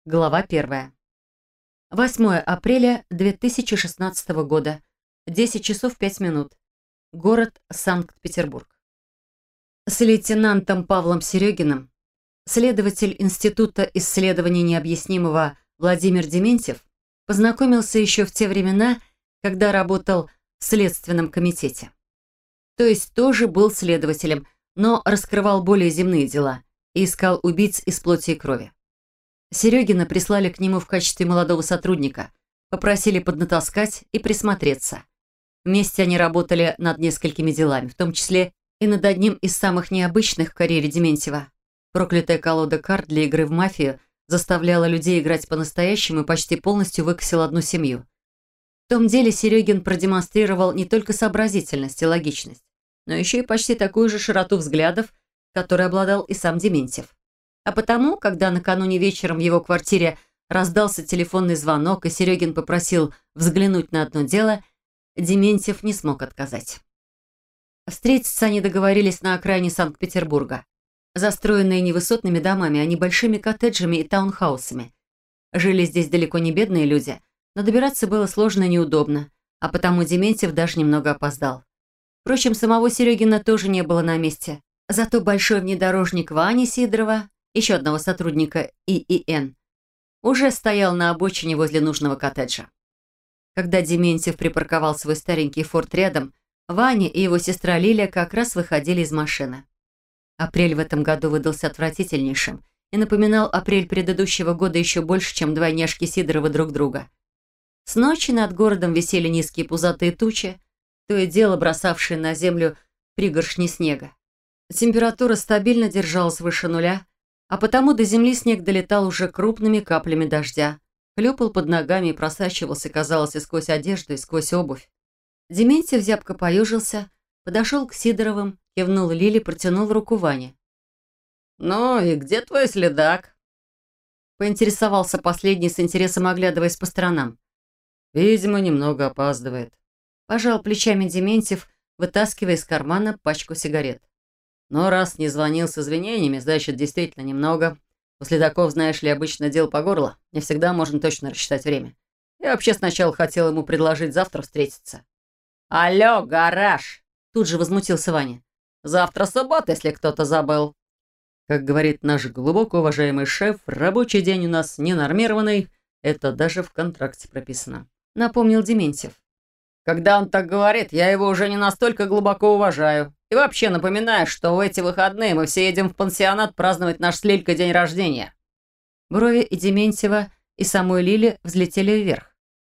Глава 1. 8 апреля 2016 года. 10 часов 5 минут. Город Санкт-Петербург. С лейтенантом Павлом Серегиным следователь Института исследований необъяснимого Владимир Дементьев познакомился еще в те времена, когда работал в Следственном комитете. То есть тоже был следователем, но раскрывал более земные дела и искал убийц из плоти и крови. Серегина прислали к нему в качестве молодого сотрудника, попросили поднатаскать и присмотреться. Вместе они работали над несколькими делами, в том числе и над одним из самых необычных в карьере Дементьева. Проклятая колода карт для игры в мафию заставляла людей играть по-настоящему и почти полностью выкосила одну семью. В том деле Серегин продемонстрировал не только сообразительность и логичность, но еще и почти такую же широту взглядов, которой обладал и сам Дементьев. А потому, когда накануне вечером в его квартире раздался телефонный звонок, и Серегин попросил взглянуть на одно дело, Дементьев не смог отказать. Встретиться они договорились на окраине Санкт-Петербурга, застроенные не высотными домами, а небольшими коттеджами и таунхаусами. Жили здесь далеко не бедные люди, но добираться было сложно и неудобно, а потому Дементьев даже немного опоздал. Впрочем, самого Серегина тоже не было на месте. Зато большой внедорожник Вани Сидорова, еще одного сотрудника ИИН, уже стоял на обочине возле нужного коттеджа. Когда Дементьев припарковал свой старенький форт рядом, Ваня и его сестра Лиля как раз выходили из машины. Апрель в этом году выдался отвратительнейшим и напоминал апрель предыдущего года еще больше, чем двойняшки Сидоровы друг друга. С ночи над городом висели низкие пузатые тучи, то и дело бросавшие на землю пригоршни снега. Температура стабильно держалась выше нуля, а потому до земли снег долетал уже крупными каплями дождя, хлюпал под ногами и просачивался, казалось, и сквозь одежду, и сквозь обувь. Дементьев зябко поежился, подошел к Сидоровым, кивнул Лиле, протянул руку Ване. «Ну и где твой следак?» Поинтересовался последний с интересом, оглядываясь по сторонам. «Видимо, немного опаздывает». Пожал плечами Дементьев, вытаскивая из кармана пачку сигарет. «Но раз не звонил с извинениями, значит, действительно немного. У следаков, знаешь ли, обычно дело по горло. Не всегда можно точно рассчитать время. Я вообще сначала хотел ему предложить завтра встретиться». «Алло, гараж!» Тут же возмутился Ваня. «Завтра суббота, если кто-то забыл». Как говорит наш глубоко уважаемый шеф, рабочий день у нас ненормированный. Это даже в контракте прописано. Напомнил Дементьев. Когда он так говорит, я его уже не настолько глубоко уважаю. И вообще напоминаю, что в эти выходные мы все едем в пансионат праздновать наш с Лилькой день рождения. Брови и Дементьева, и самой Лили взлетели вверх.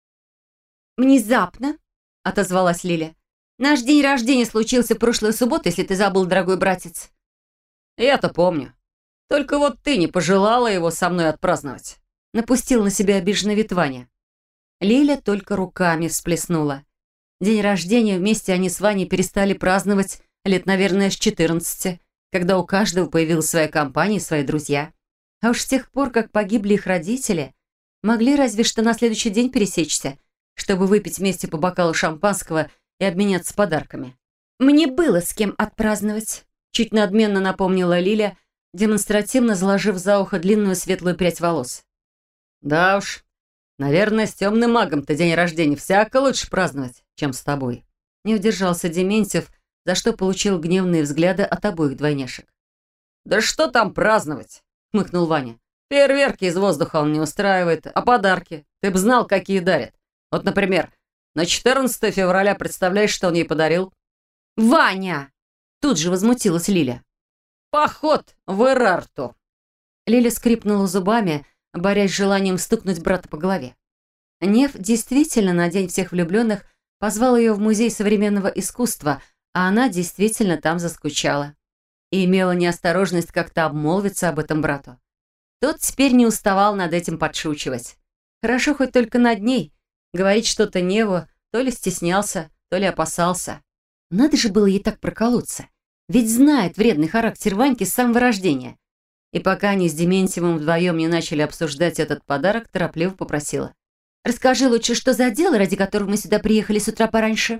«Внезапно», — отозвалась Лиля. «Наш день рождения случился прошлой субботой, если ты забыл, дорогой братец». Я-то помню. Только вот ты не пожелала его со мной отпраздновать. Напустил на себя обиженный вид Ваня. Лиля только руками всплеснула. День рождения вместе они с Ваней перестали праздновать лет, наверное, с 14, когда у каждого появилась своя компания и свои друзья. А уж с тех пор, как погибли их родители, могли разве что на следующий день пересечься, чтобы выпить вместе по бокалу шампанского и обменяться подарками. «Мне было с кем отпраздновать», — чуть надменно напомнила Лиля, демонстративно заложив за ухо длинную светлую прядь волос. «Да уж, наверное, с темным магом-то день рождения всяко лучше праздновать, чем с тобой». Не удержался Дементьев, за что получил гневные взгляды от обоих двойняшек. «Да что там праздновать?» — хмыкнул Ваня. «Фейерверки из воздуха он не устраивает, а подарки? Ты б знал, какие дарят. Вот, например, на 14 февраля представляешь, что он ей подарил?» «Ваня!» — тут же возмутилась Лиля. «Поход в Эрарту». Лиля скрипнула зубами, борясь с желанием стукнуть брата по голове. Нев действительно на День всех влюбленных позвал ее в Музей современного искусства, а она действительно там заскучала. И имела неосторожность как-то обмолвиться об этом брату. Тот теперь не уставал над этим подшучивать. Хорошо хоть только над ней. Говорить что-то Неву то ли стеснялся, то ли опасался. Надо же было ей так проколоться. Ведь знает вредный характер Ваньки с самого рождения. И пока они с Дементьевым вдвоем не начали обсуждать этот подарок, торопливо попросила. «Расскажи лучше, что за дело, ради которого мы сюда приехали с утра пораньше?»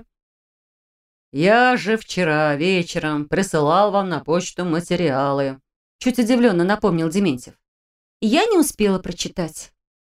«Я же вчера вечером присылал вам на почту материалы», чуть удивленно напомнил Дементьев. Я не успела прочитать.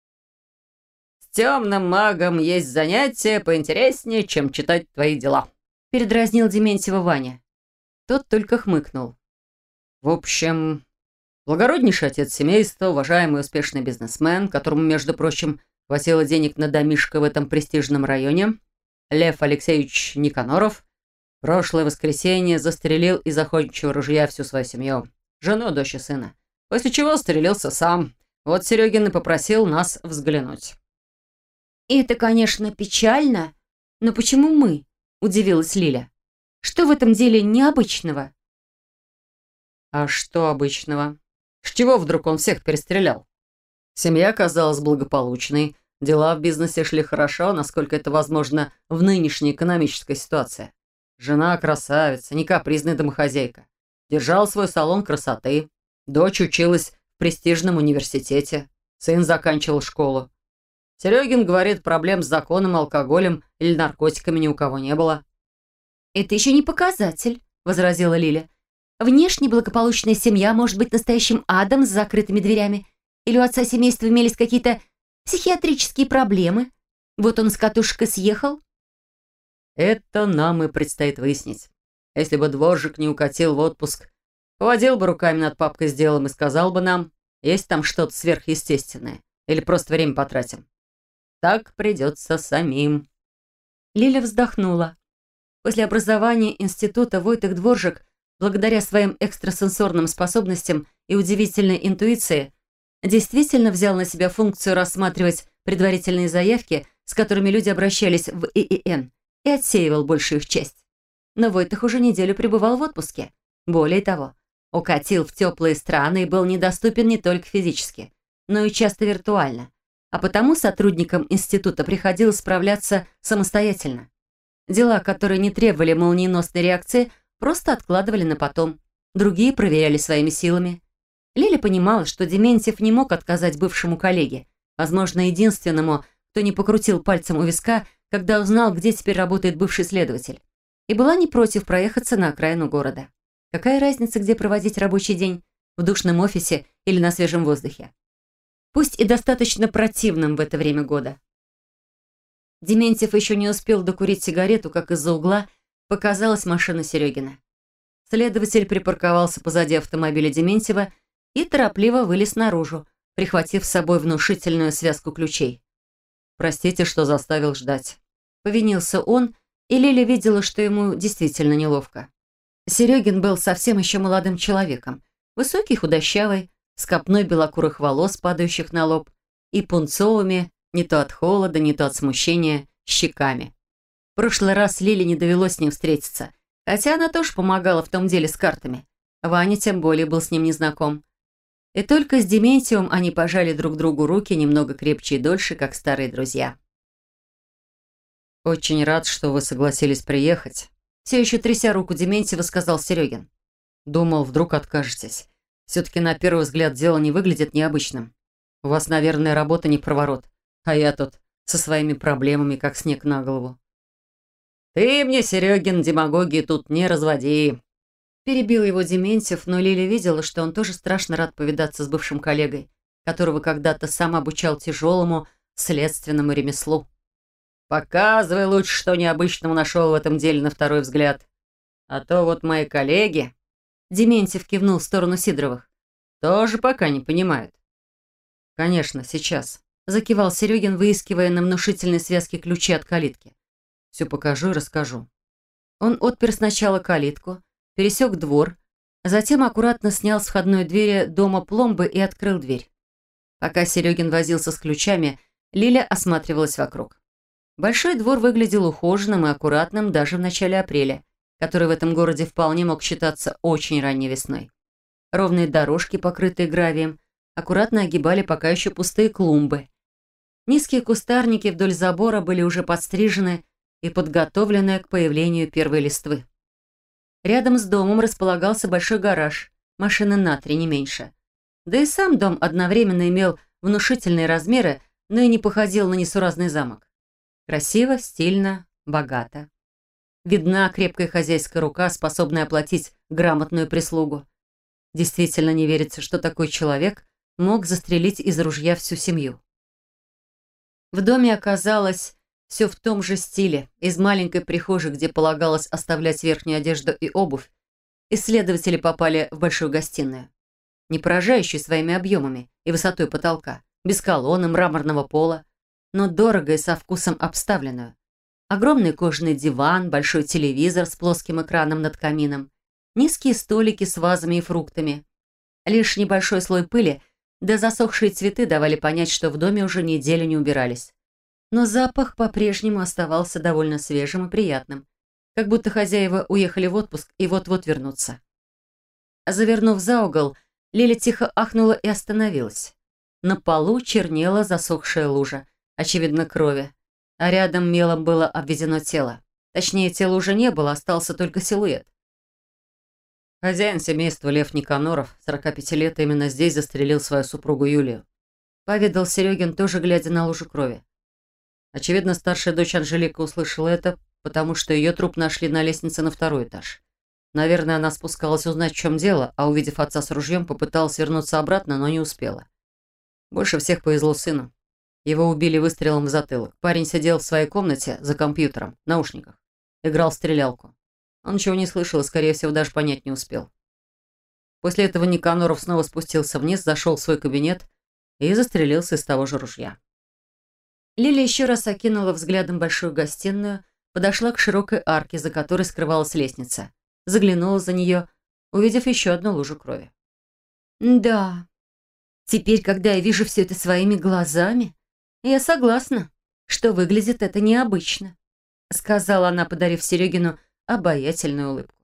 «С темным магом есть занятие поинтереснее, чем читать твои дела», Передразнил Дементьева Ваня. Тот только хмыкнул. В общем, благороднейший отец семейства, уважаемый и успешный бизнесмен, которому, между прочим, хватило денег на домишко в этом престижном районе, Лев Алексеевич Никаноров, прошлое воскресенье застрелил из охотничьего ружья всю свою семью, жену, дочь и сына, после чего стрелился сам. Вот Серегин и попросил нас взглянуть. «Это, конечно, печально, но почему мы?» – удивилась Лиля. «Что в этом деле необычного?» А что обычного? С чего вдруг он всех перестрелял? Семья казалась благополучной, дела в бизнесе шли хорошо, насколько это возможно в нынешней экономической ситуации. Жена красавица, не капризная домохозяйка. Держал свой салон красоты. Дочь училась в престижном университете. Сын заканчивал школу. Серегин говорит, проблем с законом, алкоголем или наркотиками ни у кого не было. «Это еще не показатель», – возразила Лиля. «Внешне благополучная семья может быть настоящим адом с закрытыми дверями. Или у отца семейства имелись какие-то психиатрические проблемы. Вот он с катушек и съехал». Это нам и предстоит выяснить. Если бы дворжик не укатил в отпуск, поводил бы руками над папкой с делом и сказал бы нам, есть там что-то сверхъестественное, или просто время потратим. Так придется самим. Лиля вздохнула. После образования института Войтых Дворжик, благодаря своим экстрасенсорным способностям и удивительной интуиции, действительно взял на себя функцию рассматривать предварительные заявки, с которыми люди обращались в ИИН, и отсеивал большую их часть. Но Войтых уже неделю пребывал в отпуске. Более того, укатил в теплые страны и был недоступен не только физически, но и часто виртуально. А потому сотрудникам института приходилось справляться самостоятельно. Дела, которые не требовали молниеносной реакции, просто откладывали на потом. Другие проверяли своими силами. Лиля понимала, что Дементьев не мог отказать бывшему коллеге, возможно, единственному, кто не покрутил пальцем у виска, когда узнал, где теперь работает бывший следователь, и была не против проехаться на окраину города. Какая разница, где проводить рабочий день? В душном офисе или на свежем воздухе? Пусть и достаточно противным в это время года. Дементьев еще не успел докурить сигарету, как из-за угла показалась машина Серегина. Следователь припарковался позади автомобиля Дементьева и торопливо вылез наружу, прихватив с собой внушительную связку ключей. «Простите, что заставил ждать». Повинился он, и Лиля видела, что ему действительно неловко. Серегин был совсем еще молодым человеком. Высокий, худощавый, с копной белокурых волос, падающих на лоб, и пунцовыми, не то от холода, не то от смущения, щеками. В прошлый раз Лиле не довелось с ним встретиться, хотя она тоже помогала в том деле с картами. Ваня тем более был с ним незнаком. И только с Дементьевым они пожали друг другу руки немного крепче и дольше, как старые друзья. «Очень рад, что вы согласились приехать», — все еще тряся руку Дементьева, сказал Серегин. «Думал, вдруг откажетесь. Все-таки на первый взгляд дело не выглядит необычным. У вас, наверное, работа не в проворот, а я тут со своими проблемами, как снег на голову». «Ты мне, Серегин, демагогии тут не разводи», — перебил его Дементьев, но Лиля видела, что он тоже страшно рад повидаться с бывшим коллегой, которого когда-то сам обучал тяжелому следственному ремеслу. «Показывай лучше, что необычного нашел в этом деле на второй взгляд. А то вот мои коллеги...» Дементьев кивнул в сторону Сидоровых. «Тоже пока не понимают». «Конечно, сейчас», — закивал Серегин, выискивая на внушительной связке ключи от калитки. «Все покажу и расскажу». Он отпер сначала калитку, пересек двор, затем аккуратно снял с входной двери дома пломбы и открыл дверь. Пока Серегин возился с ключами, Лиля осматривалась вокруг. Большой двор выглядел ухоженным и аккуратным даже в начале апреля, который в этом городе вполне мог считаться очень ранней весной. Ровные дорожки, покрытые гравием, аккуратно огибали пока еще пустые клумбы. Низкие кустарники вдоль забора были уже подстрижены и подготовлены к появлению первой листвы. Рядом с домом располагался большой гараж, машины на 3, не меньше. Да и сам дом одновременно имел внушительные размеры, но и не походил на несуразный замок. Красиво, стильно, богато. Видна крепкая хозяйская рука, способная оплатить грамотную прислугу. Действительно не верится, что такой человек мог застрелить из ружья всю семью. В доме оказалось все в том же стиле. Из маленькой прихожей, где полагалось оставлять верхнюю одежду и обувь, исследователи попали в большую гостиную, не поражающую своими объемами и высотой потолка, без колонны, мраморного пола, но дорого и со вкусом обставленную. Огромный кожаный диван, большой телевизор с плоским экраном над камином, низкие столики с вазами и фруктами. Лишь небольшой слой пыли да засохшие цветы давали понять, что в доме уже неделю не убирались. Но запах по-прежнему оставался довольно свежим и приятным, как будто хозяева уехали в отпуск и вот-вот вернутся. Завернув за угол, Лиля тихо ахнула и остановилась. На полу чернела засохшая лужа, очевидно, крови, а рядом мелом было обведено тело. Точнее, тела уже не было, остался только силуэт. Хозяин семейства Лев Никаноров, 45 лет, именно здесь застрелил свою супругу Юлию. Поведал Серегин, тоже глядя на лужу крови. Очевидно, старшая дочь Анжелика услышала это, потому что ее труп нашли на лестнице на 2-й этаж. Наверное, она спускалась узнать, в чем дело, а увидев отца с ружьем, попыталась вернуться обратно, но не успела. Больше всех повезло сыну. Его убили выстрелом в затылок. Парень сидел в своей комнате за компьютером, в наушниках. Играл в стрелялку. Он ничего не слышал и, скорее всего, даже понять не успел. После этого Никаноров снова спустился вниз, зашел в свой кабинет и застрелился из того же ружья. Лиля еще раз окинула взглядом большую гостиную, подошла к широкой арке, за которой скрывалась лестница. Заглянула за нее, увидев еще одну лужу крови. «Да, теперь, когда я вижу все это своими глазами, я согласна, что выглядит это необычно», сказала она, подарив Серегину обаятельную улыбку.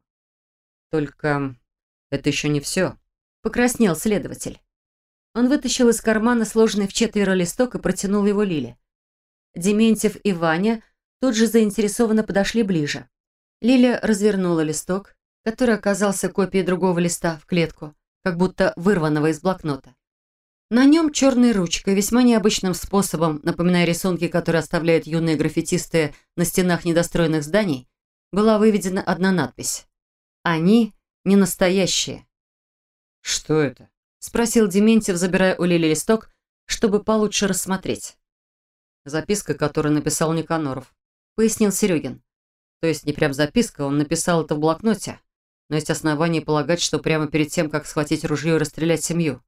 «Только это еще не все», покраснел следователь. Он вытащил из кармана сложенный вчетверо листок и протянул его Лиле. Дементьев и Ваня тут же заинтересованно подошли ближе. Лиля развернула листок, который оказался копией другого листа, в клетку, как будто вырванного из блокнота. На нем черной ручкой, весьма необычным способом, напоминая рисунки, которые оставляют юные граффитисты на стенах недостроенных зданий, была выведена одна надпись. «Они не настоящие». «Что это?» — спросил Дементьев, забирая у Лили листок, чтобы получше рассмотреть. «Записка, которую написал Никаноров», — пояснил Серегин. То есть не прям записка, он написал это в блокноте, но есть основания полагать, что прямо перед тем, как схватить ружье и расстрелять семью.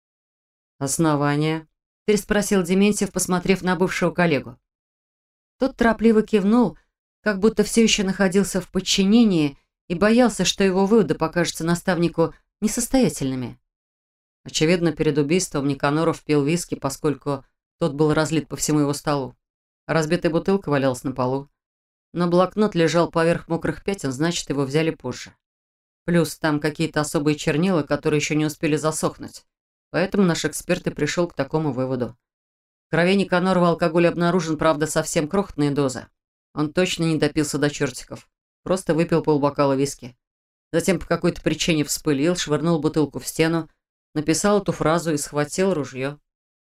«Основания?» — переспросил Дементьев, посмотрев на бывшего коллегу. Тот торопливо кивнул, как будто все еще находился в подчинении и боялся, что его выводы покажутся наставнику несостоятельными. Очевидно, перед убийством Никаноров пил виски, поскольку тот был разлит по всему его столу. Разбитая бутылка валялась на полу. Но блокнот лежал поверх мокрых пятен, значит, его взяли позже. Плюс там какие-то особые чернила, которые еще не успели засохнуть. Поэтому наш эксперт и пришел к такому выводу. В крови Никанорова алкоголь обнаружен, правда, совсем крохотные дозы. Он точно не допился до чертиков. Просто выпил полбокала виски. Затем по какой-то причине вспылил, швырнул бутылку в стену, написал эту фразу и схватил ружье.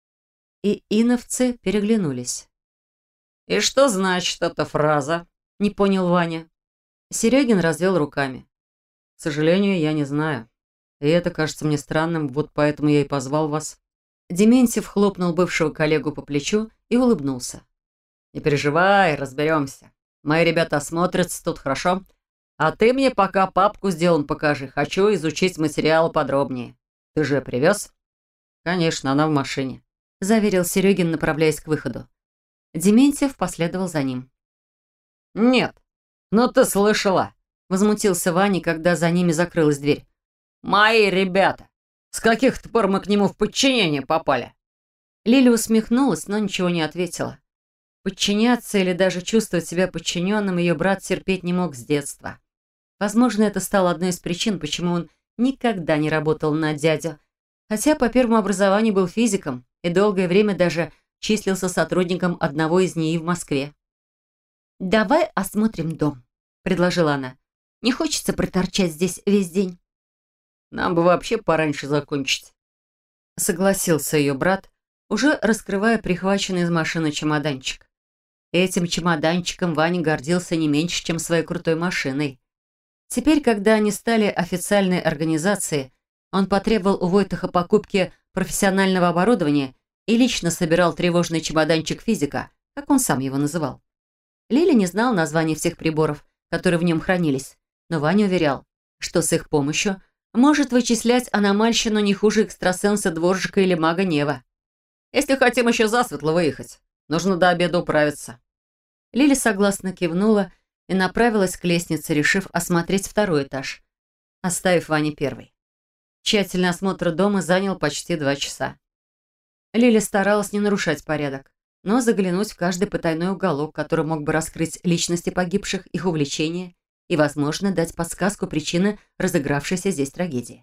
И иновцы переглянулись. «И что значит эта фраза?» — не понял Ваня. Серегин развел руками. «К сожалению, я не знаю. И это кажется мне странным, вот поэтому я и позвал вас». Дементьев хлопнул бывшего коллегу по плечу и улыбнулся. «Не переживай, разберемся. Мои ребята осмотрятся тут, хорошо? А ты мне пока папку сделан покажи. Хочу изучить материал подробнее. Ты же привез?» «Конечно, она в машине», — заверил Серегин, направляясь к выходу. Дементьев последовал за ним. «Нет, ну ты слышала», — возмутился Ваня, когда за ними закрылась дверь. «Мои ребята! С каких-то пор мы к нему в подчинение попали?» Лиля усмехнулась, но ничего не ответила. Подчиняться или даже чувствовать себя подчиненным ее брат терпеть не мог с детства. Возможно, это стало одной из причин, почему он никогда не работал на дядю, хотя по первому образованию был физиком и долгое время даже числился сотрудником одного из НИИ в Москве. «Давай осмотрим дом», — предложила она. «Не хочется проторчать здесь весь день». «Нам бы вообще пораньше закончить», — согласился ее брат, уже раскрывая прихваченный из машины чемоданчик. Этим чемоданчиком Ваня гордился не меньше, чем своей крутой машиной. Теперь, когда они стали официальной организацией, он потребовал у Войтаха покупки профессионального оборудования и лично собирал тревожный чемоданчик физика, как он сам его называл. Лили не знал названий всех приборов, которые в нем хранились, но Ваня уверял, что с их помощью может вычислять аномальщину не хуже экстрасенса, дворжика или мага Нева. Если хотим еще засветло выехать, нужно до обеда управиться. Лили согласно кивнула и направилась к лестнице, решив осмотреть второй этаж, оставив Ване первый. Тщательный осмотр дома занял почти 2 часа. Лили старалась не нарушать порядок, но заглянуть в каждый потайной уголок, который мог бы раскрыть личности погибших, их увлечения и, возможно, дать подсказку причины разыгравшейся здесь трагедии.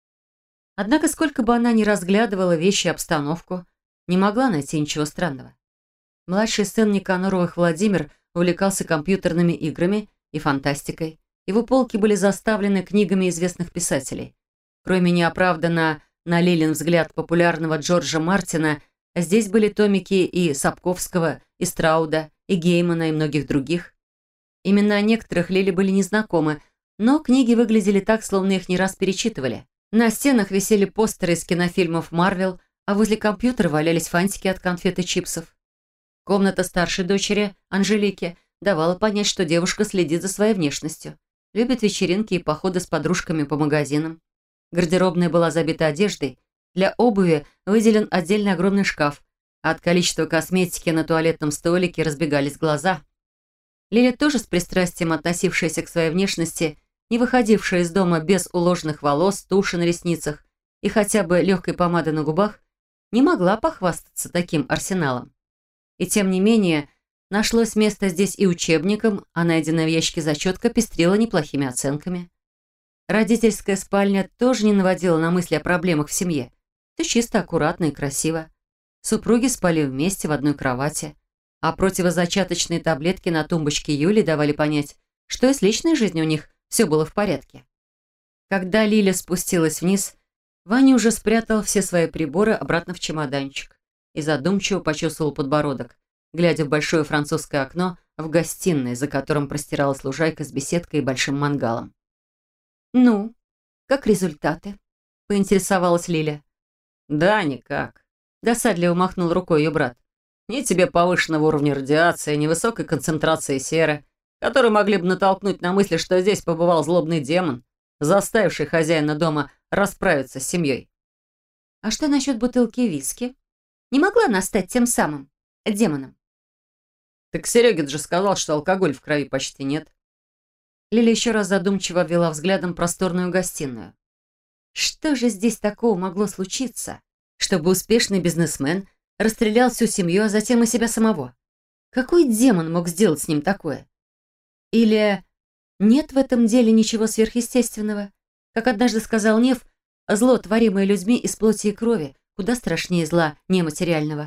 Однако, сколько бы она ни разглядывала вещи и обстановку, не могла найти ничего странного. Младший сын Никаноровых Владимир увлекался компьютерными играми и фантастикой. Его полки были заставлены книгами известных писателей. Кроме неоправданно, на Лилин взгляд, популярного Джорджа Мартина, здесь были томики и Сапковского, и Страуда, и Геймана, и многих других. Имена некоторых Лили были незнакомы, но книги выглядели так, словно их не раз перечитывали. На стенах висели постеры из кинофильмов «Марвел», а возле компьютера валялись фантики от конфет и чипсов. Комната старшей дочери, Анжелики, давала понять, что девушка следит за своей внешностью, любит вечеринки и походы с подружками по магазинам. Гардеробная была забита одеждой, для обуви выделен отдельный огромный шкаф, а от количества косметики на туалетном столике разбегались глаза. Лиля, тоже с пристрастием относившаяся к своей внешности, не выходившая из дома без уложенных волос, туши на ресницах и хотя бы легкой помады на губах, не могла похвастаться таким арсеналом. И тем не менее, нашлось место здесь и учебникам, а найденная в ящике зачетка пестрила неплохими оценками. Родительская спальня тоже не наводила на мысли о проблемах в семье. Все чисто, аккуратно и красиво. Супруги спали вместе в одной кровати, а противозачаточные таблетки на тумбочке Юли давали понять, что и с личной жизнью у них все было в порядке. Когда Лиля спустилась вниз, Ваня уже спрятал все свои приборы обратно в чемоданчик и задумчиво почесывал подбородок, глядя в большое французское окно в гостиной, за которым простиралась лужайка с беседкой и большим мангалом. «Ну, как результаты?» – поинтересовалась Лиля. «Да, никак», – досадливо махнул рукой ее брат. «Ни тебе повышенного уровня радиации, ни высокой концентрации серы, которые могли бы натолкнуть на мысли, что здесь побывал злобный демон, заставивший хозяина дома расправиться с семьей». «А что насчет бутылки виски? Не могла она стать тем самым демоном?» «Так Серегин же сказал, что алкоголь в крови почти нет». Лиля еще раз задумчиво ввела взглядом просторную гостиную. Что же здесь такого могло случиться, чтобы успешный бизнесмен расстрелял всю семью, а затем и себя самого? Какой демон мог сделать с ним такое? Или нет в этом деле ничего сверхъестественного? Как однажды сказал Нев, зло, творимое людьми из плоти и крови, куда страшнее зла нематериального.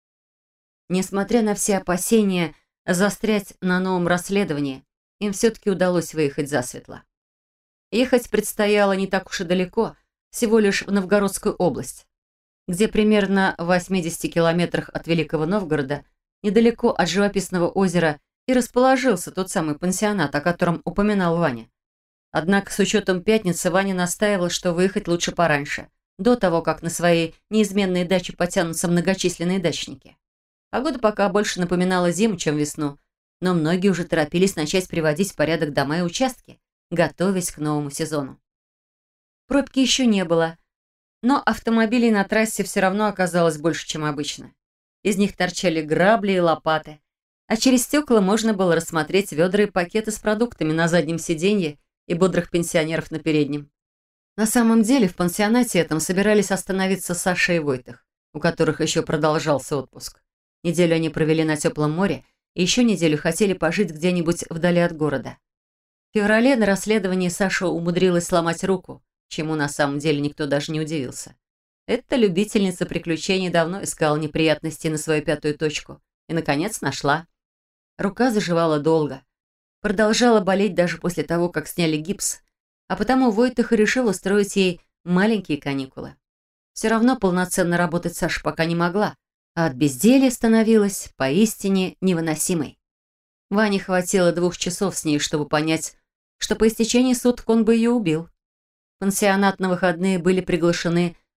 Несмотря на все опасения застрять на новом расследовании, им все-таки удалось выехать засветло. Ехать предстояло не так уж и далеко, всего лишь в Новгородскую область, где примерно в 80 километрах от Великого Новгорода, недалеко от живописного озера, и расположился тот самый пансионат, о котором упоминал Ваня. Однако с учетом пятницы Ваня настаивал, что выехать лучше пораньше, до того, как на свои неизменные дачи потянутся многочисленные дачники. Погода пока больше напоминала зиму, чем весну, но многие уже торопились начать приводить в порядок дома и участки, готовясь к новому сезону. Пробки еще не было, но автомобилей на трассе все равно оказалось больше, чем обычно. Из них торчали грабли и лопаты, а через стекла можно было рассмотреть ведра и пакеты с продуктами на заднем сиденье и бодрых пенсионеров на переднем. На самом деле в пансионате этом собирались остановиться Саша и Войтых, у которых еще продолжался отпуск. Неделю они провели на теплом море, и еще неделю хотели пожить где-нибудь вдали от города. В феврале на расследовании Саша умудрилась сломать руку, чему на самом деле никто даже не удивился. Эта любительница приключений давно искала неприятности на свою пятую точку и, наконец, нашла. Рука заживала долго, продолжала болеть даже после того, как сняли гипс, а потому Войтых и решил устроить ей маленькие каникулы. Все равно полноценно работать Саша пока не могла, а от безделья становилась поистине невыносимой. Ване хватило 2 часов с ней, чтобы понять, что по истечении суток он бы ее убил. В пансионат на выходные были приглашены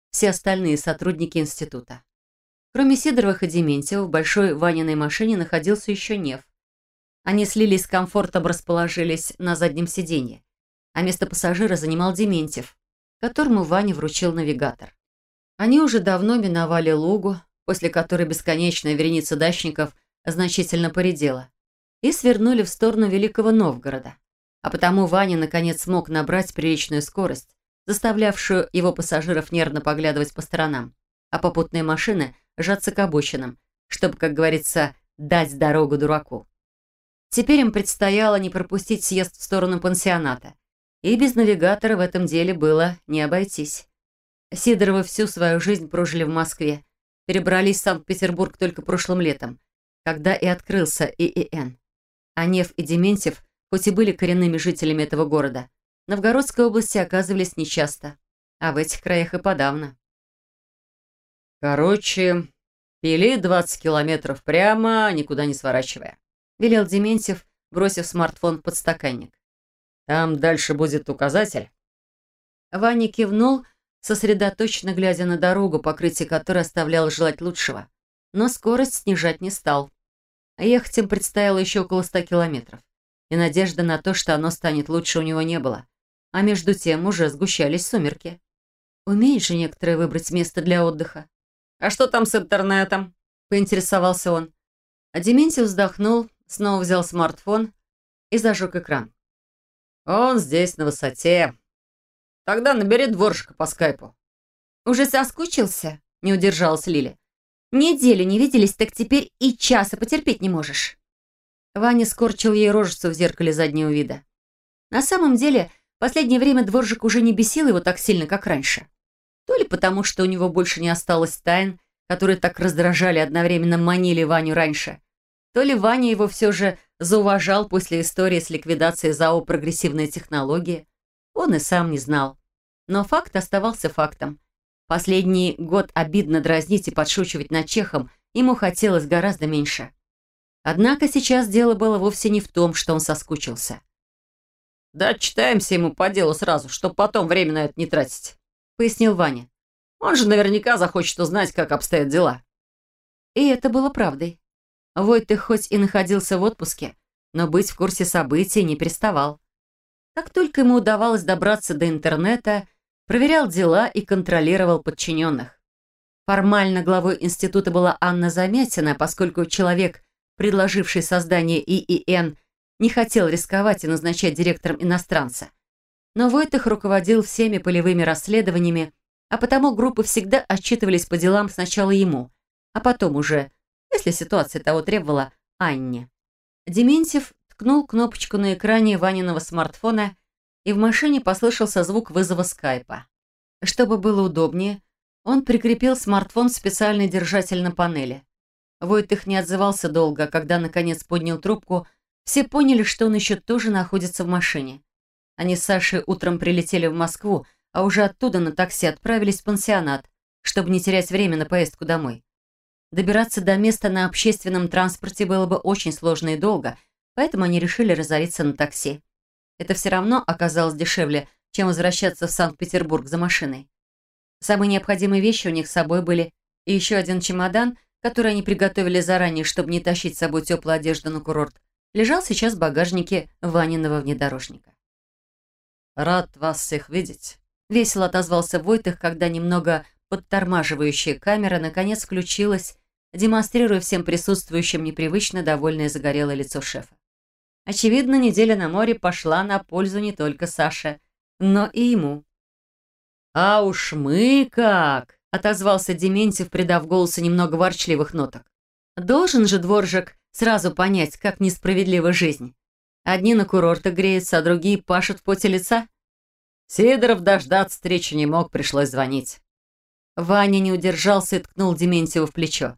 все остальные сотрудники института. Кроме Сидоровых и Дементьева, в большой Ваниной машине находился еще Нев. Они слились с комфортом, расположились на заднем сиденье, а место пассажира занимал Дементьев, которому Ваня вручил навигатор. Они уже давно миновали Лугу, после которой бесконечная вереница дачников значительно поредела, и свернули в сторону Великого Новгорода. А потому Ваня наконец смог набрать приличную скорость, заставлявшую его пассажиров нервно поглядывать по сторонам, а попутные машины сжаться к обочинам, чтобы, как говорится, дать дорогу дураку. Теперь им предстояло не пропустить съезд в сторону пансионата, и без навигатора в этом деле было не обойтись. Сидоровы всю свою жизнь прожили в Москве, перебрались в Санкт-Петербург только прошлым летом, когда и открылся ИИН. А Нев и Дементьев, хоть и были коренными жителями этого города, в Новгородской области оказывались нечасто, а в этих краях и подавно. «Короче, пили 20 километров прямо, никуда не сворачивая», велел Дементьев, бросив смартфон в подстаканник. «Там дальше будет указатель». Ваня кивнул, сосредоточенно глядя на дорогу, покрытие которой оставляло желать лучшего, но скорость снижать не стал. Ехать им предстояло еще около 100 километров, и надежды на то, что оно станет лучше, у него не было. А между тем уже сгущались сумерки. Умеют же некоторые выбрать место для отдыха. «А что там с интернетом?» — поинтересовался он. А Дементьев вздохнул, снова взял смартфон и зажег экран. «Он здесь, на высоте. Тогда набери дворжика по скайпу». «Уже соскучился?» — не удержалась Лиля. «Неделю не виделись, так теперь и часа потерпеть не можешь». Ваня скорчил ей рожицу в зеркале заднего вида. На самом деле, в последнее время дворжик уже не бесил его так сильно, как раньше. То ли потому, что у него больше не осталось тайн, которые так раздражали и одновременно манили Ваню раньше, то ли Ваня его все же зауважал после истории с ликвидацией ЗАО «Прогрессивные технологии». Он и сам не знал. Но факт оставался фактом. Последний год обидно дразнить и подшучивать над Чехом ему хотелось гораздо меньше. Однако сейчас дело было вовсе не в том, что он соскучился. «Да отчитаемся ему по делу сразу, чтобы потом время на это не тратить», — пояснил Ваня. «Он же наверняка захочет узнать, как обстоят дела». И это было правдой. Войтых хоть и находился в отпуске, но быть в курсе событий не переставал. Как только ему удавалось добраться до интернета, проверял дела и контролировал подчиненных. Формально главой института была Анна Замятина, поскольку человек, предложивший создание ИИН, не хотел рисковать и назначать директором иностранца. Но Войтых руководил всеми полевыми расследованиями, а потому группы всегда отчитывались по делам сначала ему, а потом уже, если ситуация того требовала, Анне. Дементьев ткнул кнопочку на экране Ваниного смартфона, и в машине послышался звук вызова скайпа. Чтобы было удобнее, он прикрепил смартфон в специальный держатель на панели. Войтых не отзывался долго, а когда наконец поднял трубку, все поняли, что он еще тоже находится в машине. Они с Сашей утром прилетели в Москву, а уже оттуда на такси отправились в пансионат, чтобы не терять время на поездку домой. Добираться до места на общественном транспорте было бы очень сложно и долго, поэтому они решили разориться на такси. Это все равно оказалось дешевле, чем возвращаться в Санкт-Петербург за машиной. Самые необходимые вещи у них с собой были и еще один чемодан, который они приготовили заранее, чтобы не тащить с собой теплую одежду на курорт, лежал сейчас в багажнике Ваниного внедорожника. «Рад вас всех видеть», — весело отозвался Войтых, когда немного подтормаживающая камера наконец включилась, демонстрируя всем присутствующим непривычно довольное загорелое лицо шефа. Очевидно, неделя на море пошла на пользу не только Саше, но и ему. «А уж мы как!» — отозвался Дементьев, придав голосу немного ворчливых ноток. Должен же дворжик сразу понять, как несправедлива жизнь. Одни на курортах греются, а другие пашут в поте лица. Сидоров дождаться встречи не мог, пришлось звонить. Ваня не удержался и ткнул Дементьева в плечо.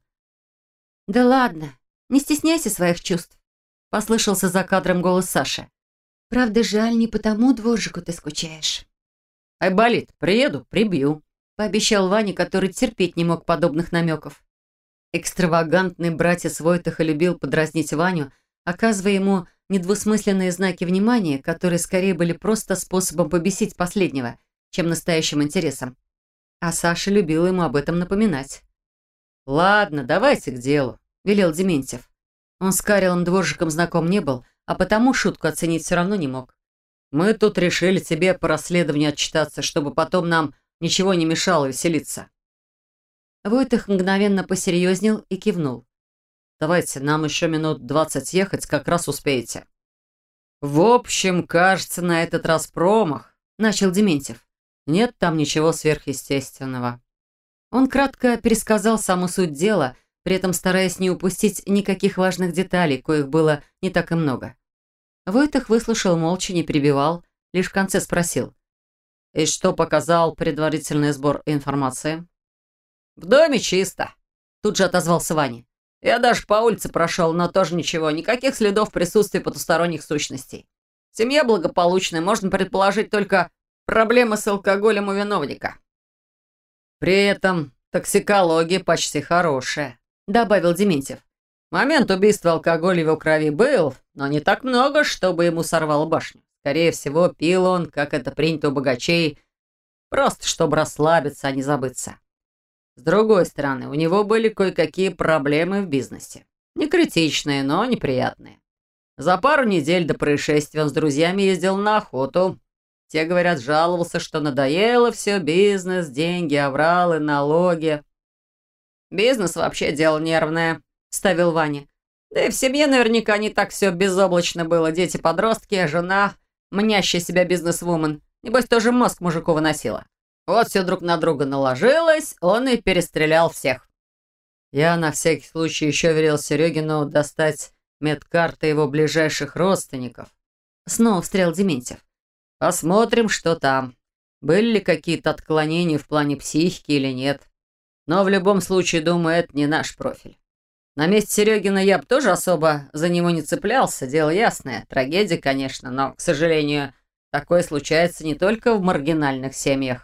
«Да ладно, не стесняйся своих чувств», — послышался за кадром голос Саши. «Правда, жаль, не потому дворжику ты скучаешь». «Айболит, приеду, прибью», — пообещал Ваня, который терпеть не мог подобных намеков. Экстравагантный братец Войтыха любил подразнить Ваню, оказывая ему недвусмысленные знаки внимания, которые скорее были просто способом побесить последнего, чем настоящим интересом. А Саша любила ему об этом напоминать. «Ладно, давайте к делу», — велел Дементьев. Он с Карелом дворжиком знаком не был, а потому шутку оценить все равно не мог. «Мы тут решили тебе по расследованию отчитаться, чтобы потом нам ничего не мешало веселиться». Войтых мгновенно посерьезнел и кивнул. «Давайте, нам еще минут 20 ехать, как раз успеете». «В общем, кажется, на этот раз промах», — начал Дементьев. «Нет там ничего сверхъестественного». Он кратко пересказал саму суть дела, при этом стараясь не упустить никаких важных деталей, коих было не так и много. Войтых выслушал молча, не перебивал, лишь в конце спросил. «И что показал предварительный сбор информации?» «В доме чисто», — тут же отозвался Ваня. «Я даже по улице прошел, но тоже ничего, никаких следов присутствия потусторонних сущностей. Семья благополучная, можно предположить только проблемы с алкоголем у виновника». «При этом токсикология почти хорошая», — добавил Дементьев. «В момент убийства алкоголь в его крови был, но не так много, чтобы ему сорвало башню. Скорее всего, пил он, как это принято у богачей, просто чтобы расслабиться, а не забыться. С другой стороны, у него были кое-какие проблемы в бизнесе. Не критичные, но неприятные. За пару недель до происшествия он с друзьями ездил на охоту. Те, говорят, жаловался, что надоело все, бизнес, деньги, авралы, налоги. «Бизнес вообще дело нервное», — вставил Ваня. «Да и в семье наверняка не так все безоблачно было. Дети-подростки, жена, мнящая себя бизнесвумен. Небось, тоже мозг мужику выносила. Вот все друг на друга наложилось, он и перестрелял всех». Я на всякий случай еще велел Серегину достать медкарты его ближайших родственников. Снова встрял Дементьев. Посмотрим, что там. Были ли какие-то отклонения в плане психики или нет. Но в любом случае, думаю, это не наш профиль. На месте Серегина я бы тоже особо за него не цеплялся, дело ясное. Трагедия, конечно, но, к сожалению, такое случается не только в маргинальных семьях.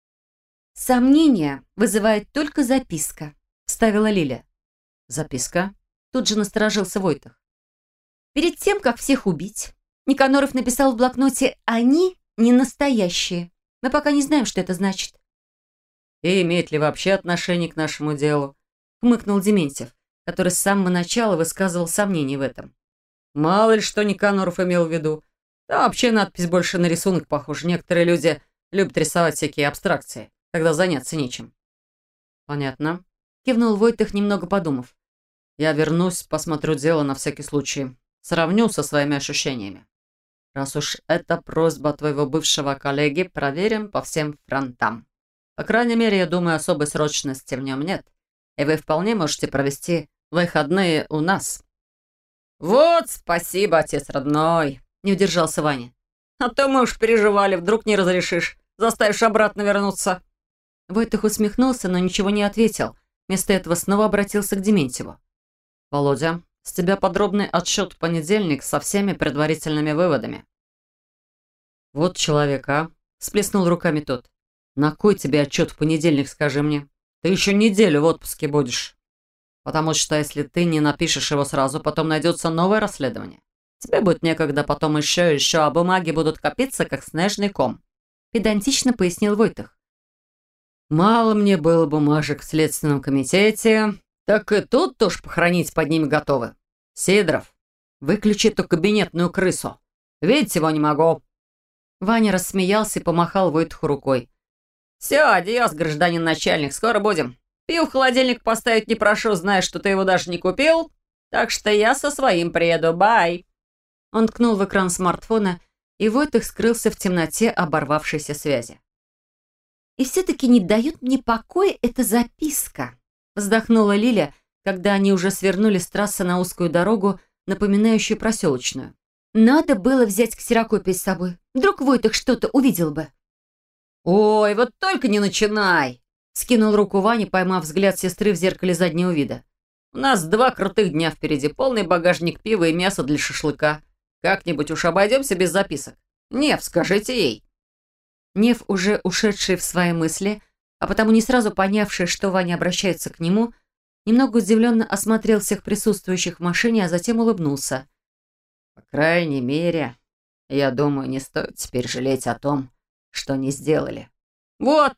«Сомнения вызывает только записка», — вставила Лиля. «Записка?» — тут же насторожился Войтых. «Перед тем, как всех убить, Никаноров написал в блокноте «Они не настоящие». Мы пока не знаем, что это значит». «И имеет ли вообще отношение к нашему делу?» — хмыкнул Дементьев, который с самого начала высказывал сомнения в этом. «Мало ли что Никаноров имел в виду. Да вообще надпись больше на рисунок похожа. Некоторые люди любят рисовать всякие абстракции. Тогда заняться нечем». «Понятно», — кивнул Войтых, немного подумав. «Я вернусь, посмотрю дело на всякий случай. Сравню со своими ощущениями. Раз уж это просьба твоего бывшего коллеги, проверим по всем фронтам. По крайней мере, я думаю, особой срочности в нем нет. И вы вполне можете провести выходные у нас». «Вот спасибо, отец родной», — не удержался Ваня. «А то мы уж переживали, вдруг не разрешишь, заставишь обратно вернуться». Войтых усмехнулся, но ничего не ответил. Вместо этого снова обратился к Дементьеву. «Володя, с тебя подробный отчет в понедельник со всеми предварительными выводами». «Вот человек, а?» – всплеснул руками тот. «На кой тебе отчет в понедельник, скажи мне? Ты еще неделю в отпуске будешь. Потому что если ты не напишешь его сразу, потом найдется новое расследование. Тебе будет некогда потом еще и еще, а бумаги будут копиться, как снежный ком», – педантично пояснил Войтых. «Мало мне было бумажек в Следственном комитете, так и тут тоже похоронить под ними готовы. Сидоров, выключи эту кабинетную крысу. Видеть его не могу». Ваня рассмеялся и помахал Войтуху рукой. «Все, адьос, гражданин начальник, скоро будем. Пиво в холодильник поставить не прошу, зная, что ты его даже не купил, так что я со своим приеду, бай». Он ткнул в экран смартфона, и Войтых скрылся в темноте оборвавшейся связи. «И все-таки не дает мне покоя эта записка», — вздохнула Лиля, когда они уже свернули с трассы на узкую дорогу, напоминающую проселочную. «Надо было взять ксерокопию с собой. Вдруг Войтых что-то увидел бы». «Ой, вот только не начинай!» — скинул руку Ваня, поймав взгляд сестры в зеркале заднего вида. «У нас 2 крутых дня впереди, полный багажник пива и мяса для шашлыка. Как-нибудь уж обойдемся без записок. Нев, скажите ей». Нев, уже ушедший в свои мысли, а потому не сразу понявший, что Ваня обращается к нему, немного удивленно осмотрел всех присутствующих в машине, а затем улыбнулся. «По крайней мере, я думаю, не стоит теперь жалеть о том, что не сделали». «Вот,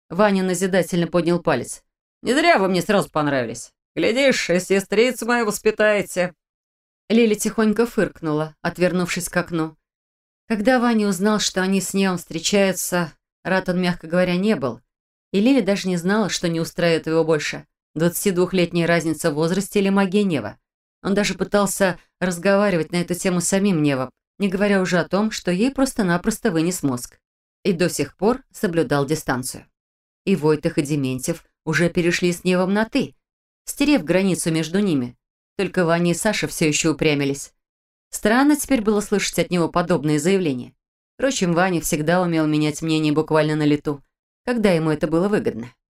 Ваня назидательно поднял палец. «Не зря вы мне сразу понравились. Глядишь, и сестрицу мою воспитаете». Лиля тихонько фыркнула, отвернувшись к окну. Когда Ваня узнал, что они с Невом встречаются, рад он, мягко говоря, не был. И Лиля даже не знала, что не устраивает его больше. 22-летняя разница в возрасте или магия Нева. Он даже пытался разговаривать на эту тему с самим Невом, не говоря уже о том, что ей просто-напросто вынес мозг. И до сих пор соблюдал дистанцию. И Войтых, и Дементьев уже перешли с Невом на «ты», стерев границу между ними. Только Ваня и Саша все еще упрямились. Странно теперь было слышать от него подобные заявления. Впрочем, Ваня всегда умел менять мнение буквально на лету, когда ему это было выгодно.